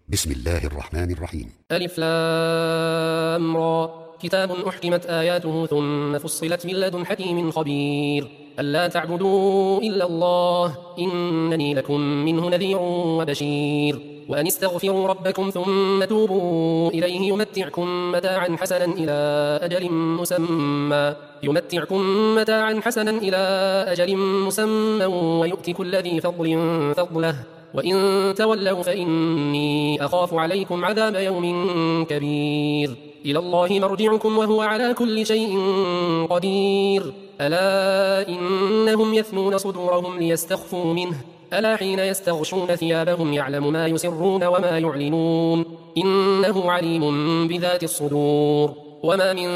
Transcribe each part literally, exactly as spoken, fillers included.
بسم الله الرحمن الرحيم. ألف لام را كتاب أحكمت آياته ثم فصلت من لدن حكيم خبير ألا تعبدوا إلا الله إنني لكم منه نذير وبشير وأن استغفروا ربكم ثم توبوا إليه يمتعكم متاعا حسنا إلى أجل مسمى يمتعكم متاعا حسنا إلى أجل مسمى ويؤتي كل ذي فضل فضله وإن تولوا فإني أخاف عليكم عذاب يوم كبير إلى الله مرجعكم وهو على كل شيء قدير ألا إنهم يثنون صدورهم ليستخفوا منه ألا حين يستغشون ثيابهم يعلم ما يسرون وما يعلنون إنه عليم بذات الصدور وما من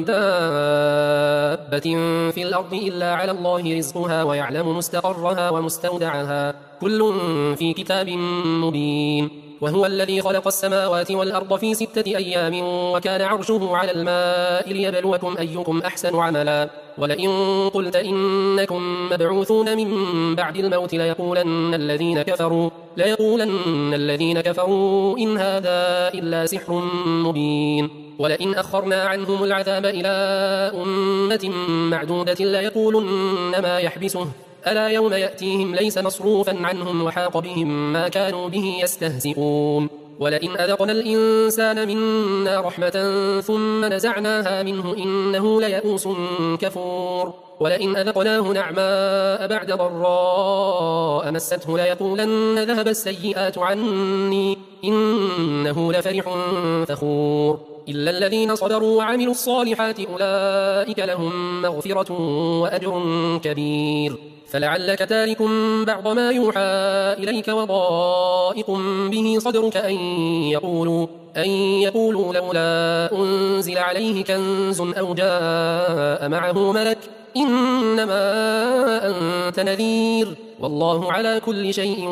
دابة في الأرض إلا على الله رزقها ويعلم مستقرها ومستودعها كل في كتاب مبين وهو الذي خلق السماوات والأرض في ستة أيام وكان عرشه على الماء ليبلوكم أيكم أحسن عملا ولئن قلت إنكم مبعوثون من بعد الموت ليقولن الذين كفروا ليقولن الذين كفروا إن هذا إلا سحر مبين ولئن أخرنا عنهم العذاب إلى أمة معدودة ليقولن ما يحبسه ألا يوم يأتيهم ليس مصروفا عنهم وحاق بهم ما كانوا به يستهزئون ولئن أذقنا الإنسان منا رحمة ثم نزعناها منه إنه ليئوس كفور ولئن أذقناه نعماء بعد ضراء مسته ليقولن ذهب السيئات عني إنه لفرح فخور إلا الذين صبروا وعملوا الصالحات أولئك لهم مغفرة وأجر كبير فلعلك تارك بعض ما يوحى إليك وضائق به صدرك أن يقولوا, أن يقولوا لولا أنزل عليه كنز أو جاء معه ملك إنما أنت نذير والله على كل شيء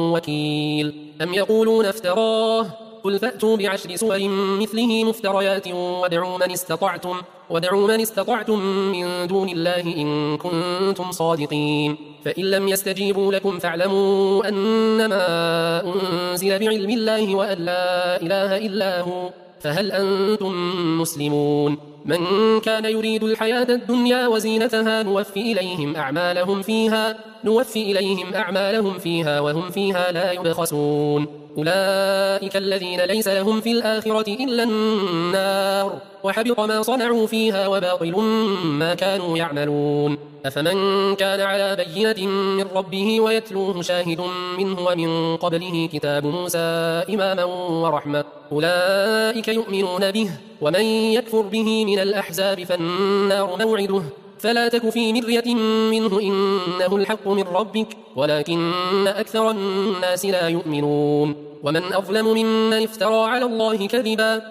وكيل أم يقولون افتراه قل فأتوا بعشر سور مثله مفتريات وادعوا من استطعتم ودعوا من استطعتم من دون الله إن كنتم صادقين فإن لم يستجيبوا لكم فاعلموا أنما أنزل بعلم الله وأن لا إله إلا هو فهل أنتم مسلمون من كان يريد الحياة الدنيا وزينتها نوفي إليهم أعمالهم فيها نوفي إليهم أعمالهم فيها وهم فيها لا يبخسون أولئك الذين ليس لهم في الآخرة إلا النار وحبط ما صنعوا فيها وباطل ما كانوا يعملون أفمن كان على بينة من ربه ويتلوه شاهد منه ومن قبله كتاب موسى إماما ورحمة أولئك يؤمنون به ومن يكفر به من الأحزاب فالنار موعده فلا تك في مرية منه إنه الحق من ربك ولكن أكثر الناس لا يؤمنون ومن أظلم ممن افترى على الله كذبا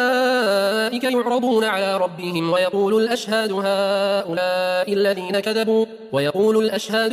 أولئك يعرضون على ربهم ويقول الأشهاد هؤلاء الذين كذبوا ويقول الأشهاد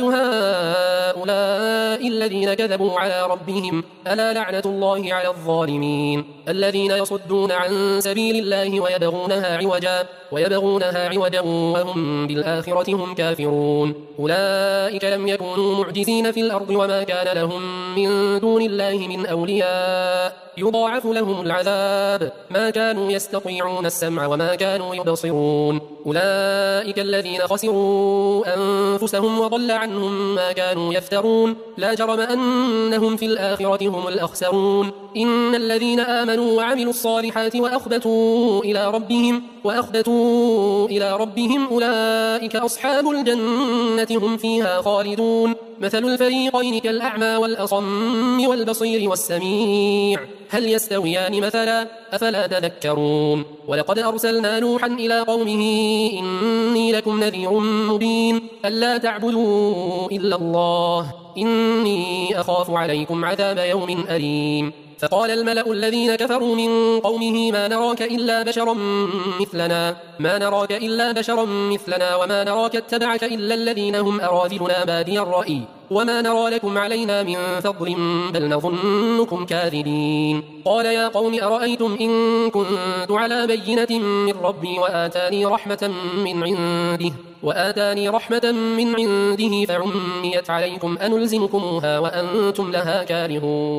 هؤلاء الذين كذبوا على ربهم ألا لعنة الله على الظالمين الذين يصدون عن سبيل الله ويبغونها عوجا ويبغونها عوجا وهم بالآخرة هم كافرون أولئك لم يكونوا معجزين في الأرض وما كان لهم من دون الله من أولياء يضاعف لهم العذاب ما كانوا يستطيعون السمع وما كانوا يبصرون أولئك الذين خسروا أنفسهم وضل عنهم ما كانوا يفترون لا جرم أنهم في الآخرة هم الأخسرون إن الذين آمنوا وعملوا الصالحات وأخبتوا إلى ربهم وأخبتوا إلى ربهم أولئك أصحاب الجنة هم فيها خالدون مثل الفريقين كالأعمى والأصم والبصير والسميع هل يستويان مثلا أفلا تذكرون ولقد أرسلنا نوحا إلى قومه إني لكم نذير مبين ألا تعبدوا إلا الله إني أخاف عليكم عذاب يوم أليم فقال الملأ الذين كفروا من قومه ما نراك إلا بشرا مثلنا ما نراك إلا بشرا مثلنا وما نراك اتبعك إلا الذين هم أراذلنا بادي الرأي وما نرى لكم علينا من فضل بل نظنكم كاذبين قال يا قوم أرأيتم إن كنت على بينة من ربي وآتاني رحمة من عنده وآتاني رحمة من عنده فعميت عليكم أنلزمكموها وأنتم لها كارهون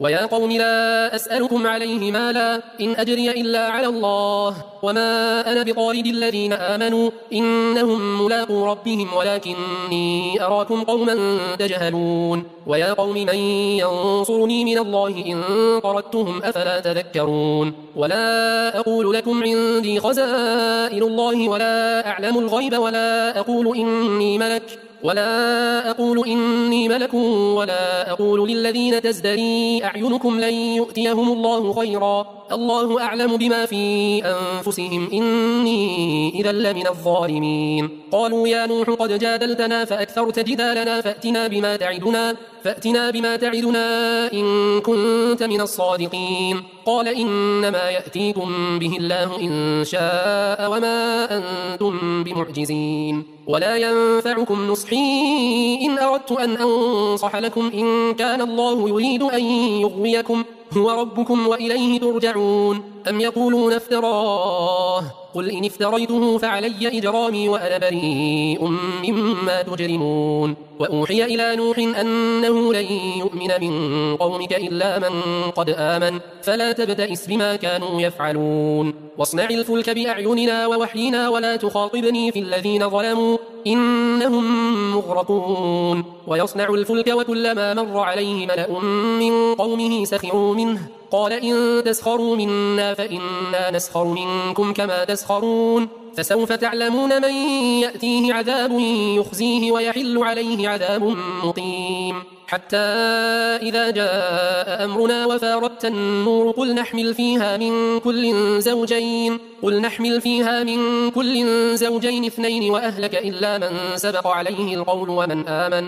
ويا قوم لا أسألكم عليه مالا إن أجري إلا على الله وما أنا بطارد الذين آمنوا إنهم ملاقو ربهم ولكني أراكم قوما تجهلون ويا قوم من ينصرني من الله إن طردتهم أفلا تذكرون ولا أقول لكم عندي خزائن الله ولا أعلم الغيب ولا أقول إني ملك ولا أقول إني ملك ولا أقول للذين تزدري أعينكم لن يؤتيهم الله خيرا الله أعلم بما في أنفسهم إني إذا لمن الظالمين قالوا يا نوح قد جادلتنا فأكثرت جدالنا فأتنا بما تعدنا فأتنا بما تعدنا إن كنت من الصادقين قال إنما يأتيكم به الله إن شاء وما أنتم بمعجزين ولا ينفعكم نصحي إن أردت أن أنصح لكم إن كان الله يريد أن يغويكم هو ربكم وإليه ترجعون أم يقولون افتراه قل إن افتريته فعلي إجرامي وأنا بريء مما تجرمون وأوحي إلى نوح أنه لن يؤمن من قومك إلا من قد آمن فلا تبتئس بما كانوا يفعلون واصنع الفلك بأعيننا ووحينا ولا تخاطبني في الذين ظلموا إنهم مغرقون ويصنع الفلك وكلما مر عليه ملأ من قومه سخروا منه قال إن تسخروا منا فإنا نسخر منكم كما تسخرون فسوف تعلمون من يأتيه عذاب يخزيه ويحل عليه عذاب مقيم حتى إذا جاء أمرنا وفارت النور قل نحمل فيها من كل زوجين قل نحمل فيها من كل زوجين اثنين وأهلك إلا من سبق عليه القول ومن آمن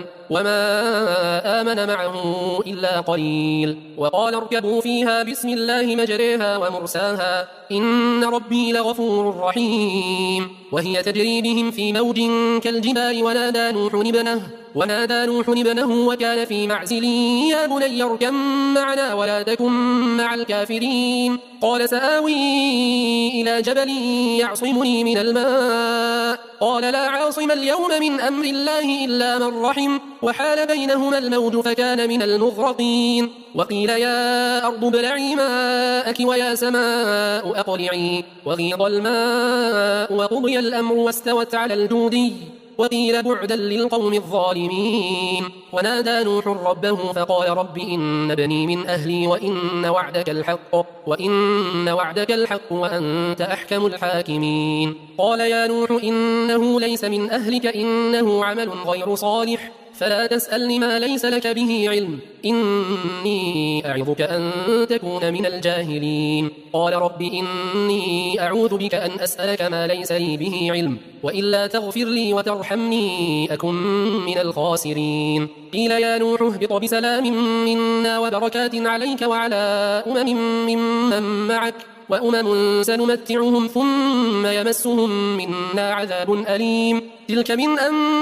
وما آمن معه إلا قليل وقال اركبوا فيها بسم الله مجريها ومرساها إن ربي لغفور رحيم وهي تجري بهم في موج كالجبال ونادى نوح ابنه ونادى نوح ابنه وكان في معزل يا بني اركب معنا ولا تكن مع الكافرين قال سآوي إلى جبل يعصمني من الماء قال لا عاصم اليوم من أمر الله إلا من رحم وحال بينهما الموج فكان من المغرقين وقيل يا أرض ابلعي ماءك ويا سماء أقلعي وغيض الماء وقضي الأمر واستوت على الجودي وقيل بعدا للقوم الظالمين ونادى نوح ربه فقال رب إن ابني من أهلي وإن وعدك الحق وإن وعدك الحق وأنت أحكم الحاكمين قال يا نوح إنه ليس من أهلك إنه عمل غير صالح فلا تسألني ما ليس لك به علم إني أعظك أن تكون من الجاهلين قال رب إني أعوذ بك أن أسألك ما ليس لي به علم وإلا تغفر لي وترحمني أكن من الخاسرين قيل يا نوح اهبط بسلام منا وبركات عليك وعلى أمم ممن معك وأمم سنمتعهم ثم يمسهم منا عذاب أليم تلك من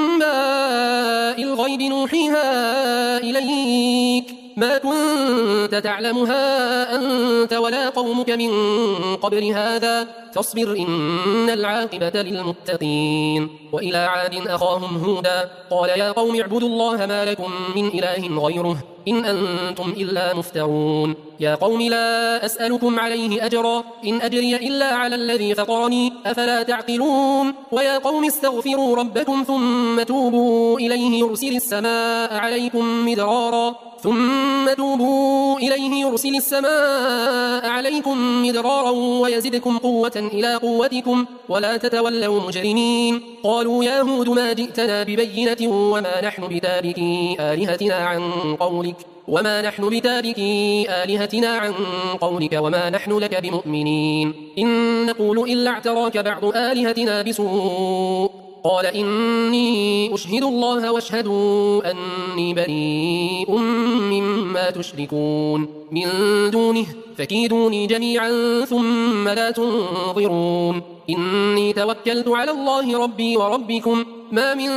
أنباء الغيب نوحيها إليك ما كنت تعلمها أنت ولا قومك من قبل هذا فاصبر إن العاقبة للمتقين وإلى عاد أخاهم هودا قال يا قوم اعبدوا الله ما لكم من إله غيره إن أنتم إلا مفترون يا قوم لا أسألكم عليه أجرا إن أجري إلا على الذي فطرني أفلا تعقلون ويا قوم استغفروا ربكم ثم توبوا إليه يرسل السماء عليكم مدرارا ثم توبوا إليه يرسل السماء عليكم مدرارا ويزدكم قوة إلى قوتكم ولا تتولوا مجرمين قالوا يا هود ما جئتنا ببينة وما نحن بتاركي آلهتنا عن قولك وما نحن بتاركي آلهتنا عن قولك وما نحن لك بمؤمنين إن نقول إلا اعتراك بعض آلهتنا بسوء قال إني أشهد الله واشهدوا أني بريء مما تشركون من دونه فكيدوني جميعا ثم لا تنظرون إني توكلت على الله ربي وربكم ما من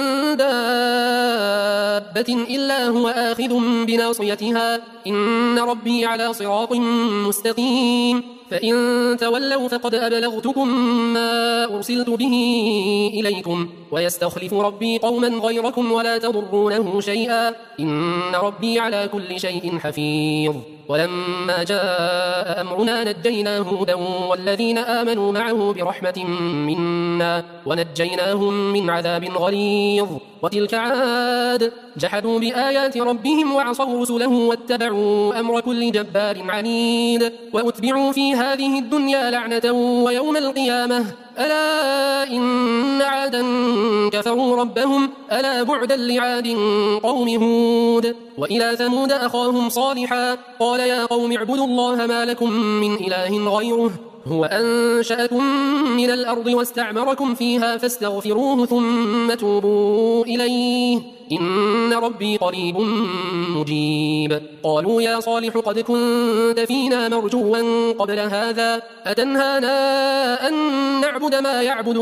دابة إلا هو آخذ بناصيتها إن ربي على صراط مستقيم فإن تولوا فقد أبلغتكم ما أرسلت به إليكم ويستخلف ربي قوما غيركم ولا تضرونه شيئا إن ربي على كل شيء حفيظ ولما جاء أمرنا نجينا هودا والذين آمنوا معه برحمة منا ونجيناهم من عذاب غليظ. وتلك عاد جحدوا بآيات ربهم وعصوا رسله واتبعوا أمر كل جبار عنيد وأتبعوا في هذه الدنيا لعنة ويوم القيامة ألا إن عادا كفروا ربهم ألا بعدا لعاد قوم هود. وإلى ثمود أخاهم صالحا قال يا قوم اعبدوا الله ما لكم من إله غيره هو أنشأكم من الأرض واستعمركم فيها فاستغفروه ثم توبوا إليه إن ربي قريب مجيب. قالوا يا صالح قد كنت فينا مرجوا قبل هذا أتنهانا أن نعبد ما يعبد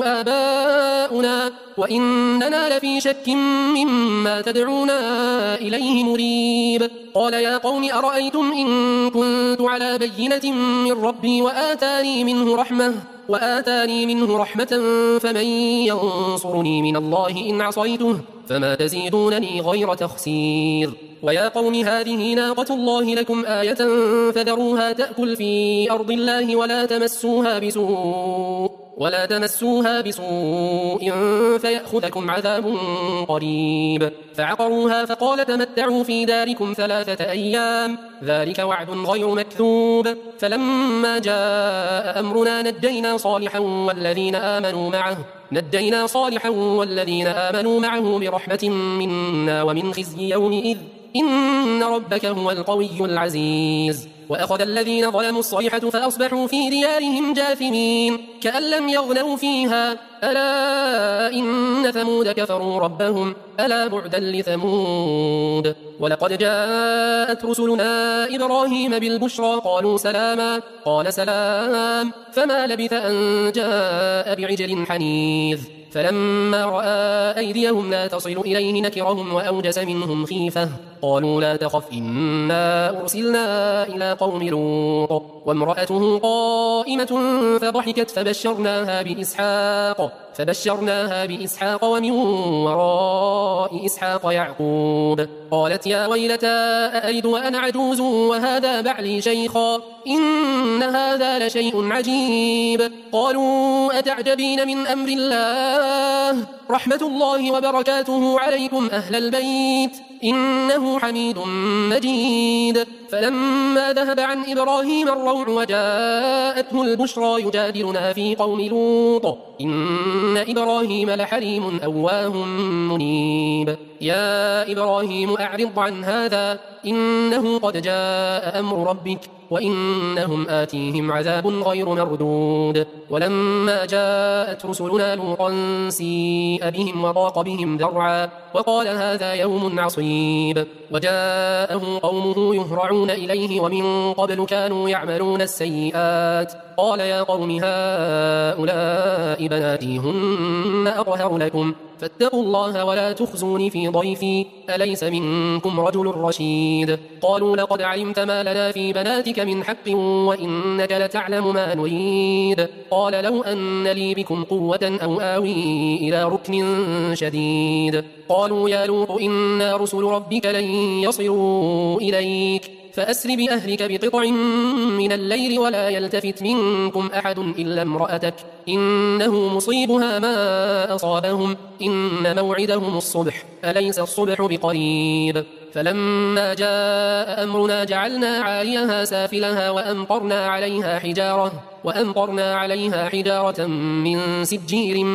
آباؤنا وإننا لفي شك مما تدعونا إليه مريب. قال يا قوم أرأيتم إن كنت على بينة من ربي وآتاني منه رحمة وآتاني منه رحمة فمن ينصرني من الله إن عصيته فما تزيدونني غير تخسير. ويا قوم هذه ناقة الله لكم آية فذروها تأكل في أرض الله ولا تمسوها بسوء ولا تمسوها بسوء فيأخذكم عذاب قريب. فعقروها فقال تمتعوا في داركم ثلاثة أيام ذلك وعد غير مكذوب. فلما جاء أمرنا نجينا صالحا والذين آمنوا معه نجينا صالحا والذين آمنوا معه برحمة منا ومن خزي يومئذ إن ربك هو القوي العزيز. وأخذ الذين ظلموا الصيحة فأصبحوا في ديارهم جاثمين كأن لم يغنوا فيها ألا إن ثمود كفروا ربهم ألا بعدا لثمود. ولقد جاءت رسلنا إبراهيم بالبشرى قالوا سلاما قال سلام فما لبث أن جاء بعجل حنيذ. فلما رأى أيديهم لا تصل إليه نكرهم وأوجس منهم خيفة قالوا لا تخف إنا أرسلنا إلى قوم لوط وامرأته قائمة فضحكت فبشرناها بإسحاق فبشرناها بإسحاق ومن وراء إسحاق يعقوب. قالت يا ويلتى أألد وأنا عجوز وهذا بعلي شيخا إن هذا لشيء عجيب. قالوا أتعجبين من أمر الله رحمة الله وبركاته عليكم أهل البيت إنه حميد مجيد. فلما ذهب عن إبراهيم الروع وجاءته البشرى يجادلنا في قوم لوط إن إبراهيم لحليم أواه منيب. يا إبراهيم أعرض عن هذا إنه قد جاء أمر ربك وإنهم آتيهم عذاب غير مردود. ولما جاءت رسلنا لوطا سيء بهم وضاق بهم ذرعا وقال هذا يوم عصيب. وجاءه قومه يهرعون إليه ومن قبل كانوا يعملون السيئات قال يا قوم هؤلاء بناتي هن أطهر لكم فاتقوا الله ولا تخزوني في ضيفي أليس منكم رجل رشيد. قالوا لقد علمت ما لنا في بناتك من حق وإنك لتعلم ما نريد. قال لو أن لي بكم قوة أو آوي إلى ركن شديد. قالوا يا لوط إنا رسل ربك لن يصلوا إليك فأسر بأهلك بقطع من الليل ولا يلتفت منكم أحد إلا امرأتك إنه مصيبها ما أصابهم إن موعدهم الصبح أليس الصبح بقريب. فلما جاء أمرنا جعلنا عاليها سافلها وأمطرنا عليها حجارة وأمطرنا عليها حجارة من سجيل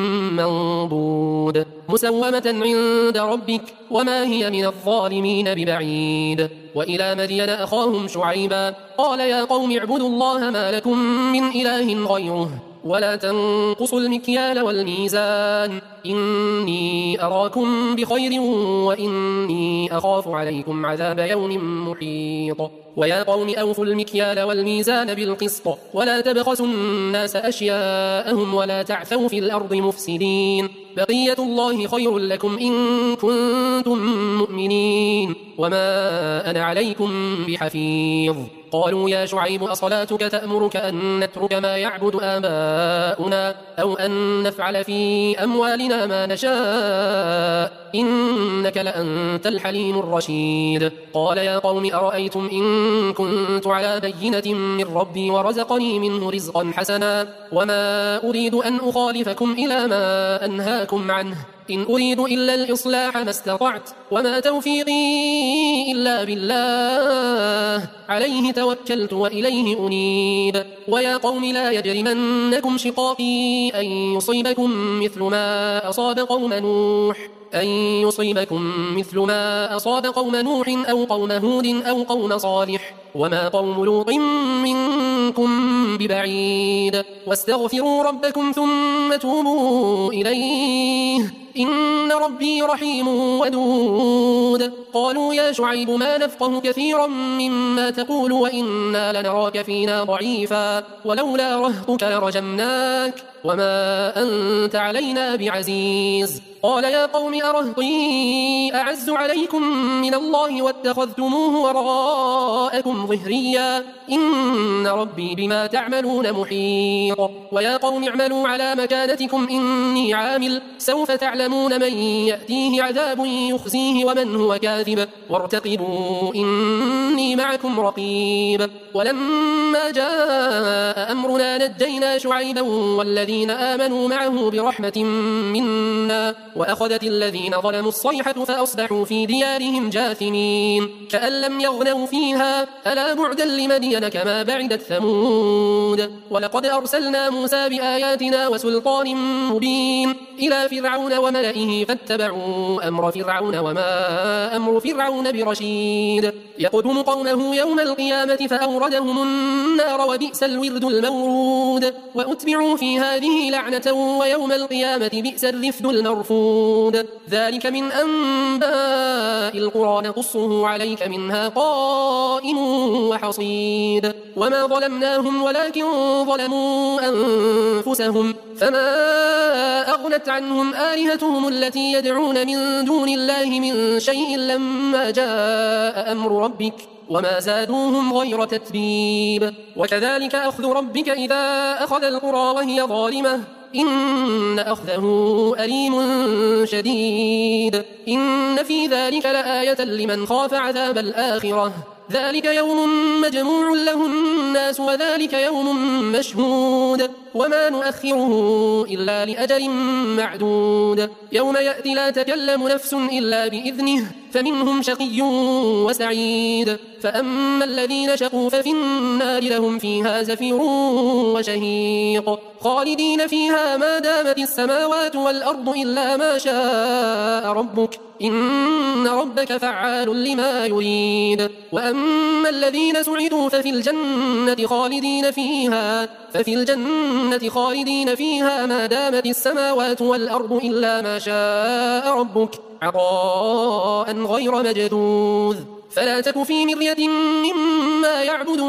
منضود مسومة عند ربك وما هي من الظالمين ببعيد. وإلى مدين أخاهم شعيبا قال يا قوم اعبدوا الله ما لكم من إله غيره ولا تنقصوا المكيال والميزان إني أراكم بخير وإني أخاف عليكم عذاب يوم محيط. ويا قوم أوفوا المكيال والميزان بالقسط ولا تبخسوا الناس أشياءهم ولا تعثوا في الأرض مفسدين بقية الله خير لكم إن كنتم مؤمنين وما أنا عليكم بحفيظ. قالوا يا شعيب أصلاتك تأمرك أن نترك ما يعبد آباؤنا أو أن نفعل في أموالنا ما نشاء إنك لأنت الحليم الرشيد. قال يا قوم أرأيتم إن كنت على بينة من ربي ورزقني منه رزقا حسنا وما أريد أن أخالفكم إلى ما أنهاكم عنه إن أريد إلا الإصلاح ما استطعت وما توفيقي إلا بالله عليه توكلت وإليه أنيب. ويا قوم لا يجرمنكم شقاقي أن يصيبكم مثل ما أصاب قوم نوح أن يصيبكم مثل ما أصاب قوم نوح أو قوم هود أو قوم صالح وما قوم لوط منكم ببعيد واستغفروا ربكم ثم توبوا إليه إن ربي رحيم ودود. قالوا يا شعيب ما نفقه كثيرا مما تقول وإنا لنراك فينا ضعيفا ولولا رهطك لرجمناك وما أنت علينا بعزيز. قال يا قوم أرهطي أعز عليكم من الله واتخذتموه وراءكم ظهريا إن ربي بما تعملون محيط. ويا قوم اعملوا على مكانتكم إني عامل سوف تعلمون من يأتيه عذاب يخزيه ومن هو كاذب وارتقبوا إني معكم رقيب. ولما جاء أمرنا نجينا شعيبا والذين آمنوا معه برحمة منا وأخذت الذين ظلموا الصيحة فأصبحوا في ديارهم جاثمين كأن لم يغنوا فيها ألا بعدا لمدين كما بعدت ثمود. ولقد أرسلنا موسى بآياتنا وسلطان مبين إلى فرعون وملئه فاتبعوا أمر فرعون وما أمر فرعون برشيد يقدم قومه يوم القيامة فأوردهم النار وبئس الورد المورود وأتبعوا في هذه لعنة ويوم القيامة بئس الرفد المرفود. ذلك من أنباء القرى نقصه عليك منها قائم وحصيد. وما ظلمناهم ولكن ظلموا أنفسهم فما أغنت عنهم آلهتهم التي يدعون من دون الله من شيء لما جاء أمر ربك وما زادوهم غير تتبيب. وكذلك أخذ ربك إذا أخذ القرى وهي ظالمة إن أخذه أليم شديد. إن في ذلك لآية لمن خاف عذاب الآخرة ذلك يوم مجموع له الناس وذلك يوم مشهود وما نؤخره إلا لأجل معدود. يوم يأتي لا تكلم نفس إلا بإذنه فمنهم شقي وسعيد فأما الذين شقوا ففي النار لهم فيها زفير وشهيق خالدين فيها ما دامت السماوات والأرض إلا ما شاء ربك إن ربك فعال لما يريد. وأما الذين سعدوا ففي الجنة خالدين فيها ففي الجنة خالدين فيها ما دامت السماوات والأرض إلا ما شاء ربك عطاء غير مجذوذ. فلا تك في مرية مما يعبد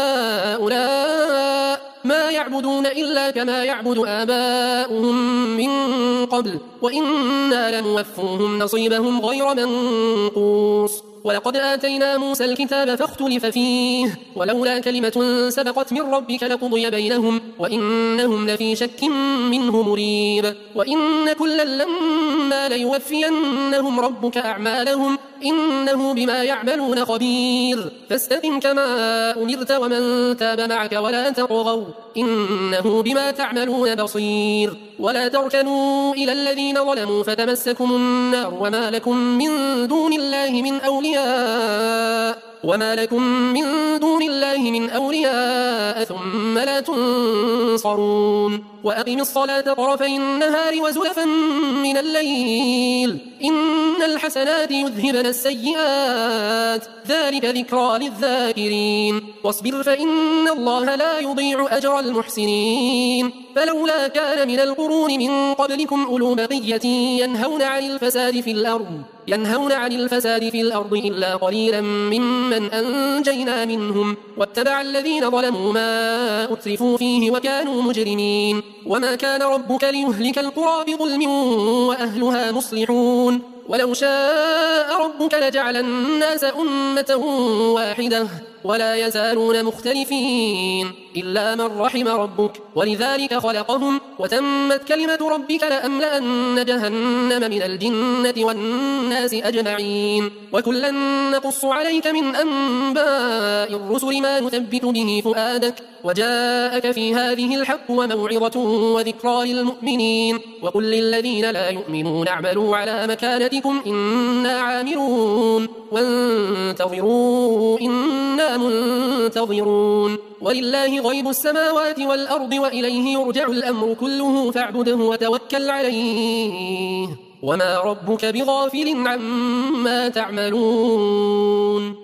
هؤلاء ما يعبدون إلا كما يعبد آباؤهم من قبل وإنا لنوفوهم نصيبهم غير منقوص. ولقد آتينا موسى الكتاب فاختلف فيه ولولا كلمة سبقت من ربك لقضي بينهم وإنهم لفي شك منه مريب. وإن كلا لما ليوفينهم ربك أعمالهم إنه بما يعملون خبير. فاستقم كما أمرت ومن تاب معك ولا تطغوا إنه بما تعملون بصير. ولا تركنوا إلى الذين ظلموا فتمسكم النار وما لكم من دون الله من أولياء وما لكم من دون الله من أولياء ثم لا تنصرون. وأقم الصلاة طرفي النهار وزلفا من الليل إن الحسنات يذهبن السيئات ذلك ذكرى للذاكرين. واصبر فإن الله لا يضيع أجر المحسنين. فلولا كان من القرون من قبلكم أولو بقية ينهون عن الفساد في الأرض ينهون عن الفساد في الأرض إلا قليلا ممن أنجينا منهم واتبع الذين ظلموا ما أترفوا فيه وكانوا مجرمين. وما كان ربك ليهلك القرى بظلم وأهلها مصلحون. ولو شاء ربك لجعل الناس أمة واحدة ولا يزالون مختلفين إلا من رحم ربك ولذلك خلقهم وتمت كلمة ربك لأملأن جهنم من الجنة والناس أجمعين وكلا نقص عليك من أنباء الرسل ما نثبت به فؤادك وجاءك في هذه الحق وموعظة وذكرى للمؤمنين وقل للذين لا يؤمنون اعملوا على مكانتكم إنا عاملون وانتظروا إنا منتظرون ولله غيب السماوات والأرض وإليه يرجع الأمر كله فاعبده وتوكل عليه وما ربك بغافل عما تعملون.